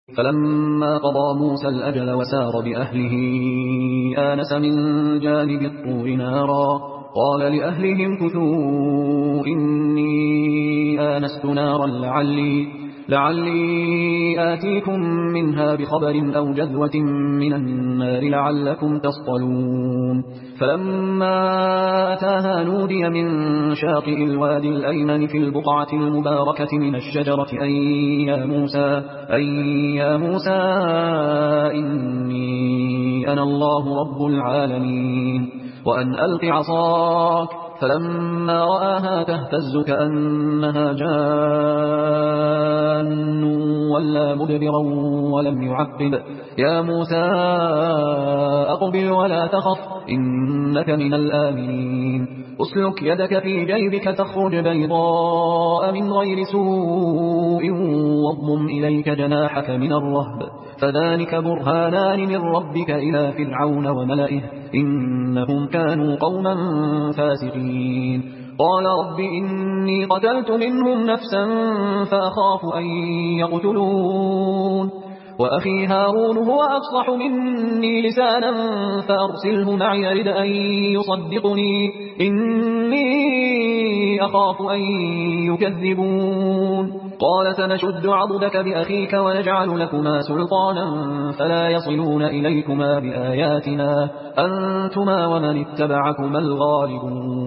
فلما قضى موسى الأجل وسار بأهله آنس من جانب الطور نارا قال لأهلهم كثوا إني آنست نارا لعلي آتيكم منها بخبر أو جذوة من النار لعلكم تصطلون. فلما أتاها نودي من شاطئ الوادي الأيمن في البقعة المباركة من الشجرة أن يا موسى إني أنا الله رب العالمين وأن ألق عصاك. فلما رآها تهتز كأنها جان ولا مدبرا ولم يعقب يا موسى أقبل ولا تخف إنك من الآمنين. أسلك يدك في جيبك تخرج بيضاء من غير سوء واضمم إليك جناحك من الرهب فذلك برهانان من ربك إلى فرعون وملئه إنهم كانوا قوما فاسقين. قال رب إني قتلت منهم نفسا فأخاف أن يقتلون وأخي هارون هو أفصح مني لسانا فأرسله معي يرد أن يصدقني إني أخاف أن يكذبون. قال سنشد عضدك بأخيك ونجعل لكما سلطانا فلا يصلون إليكما بآياتنا أنتما ومن اتبعكما الغالبون.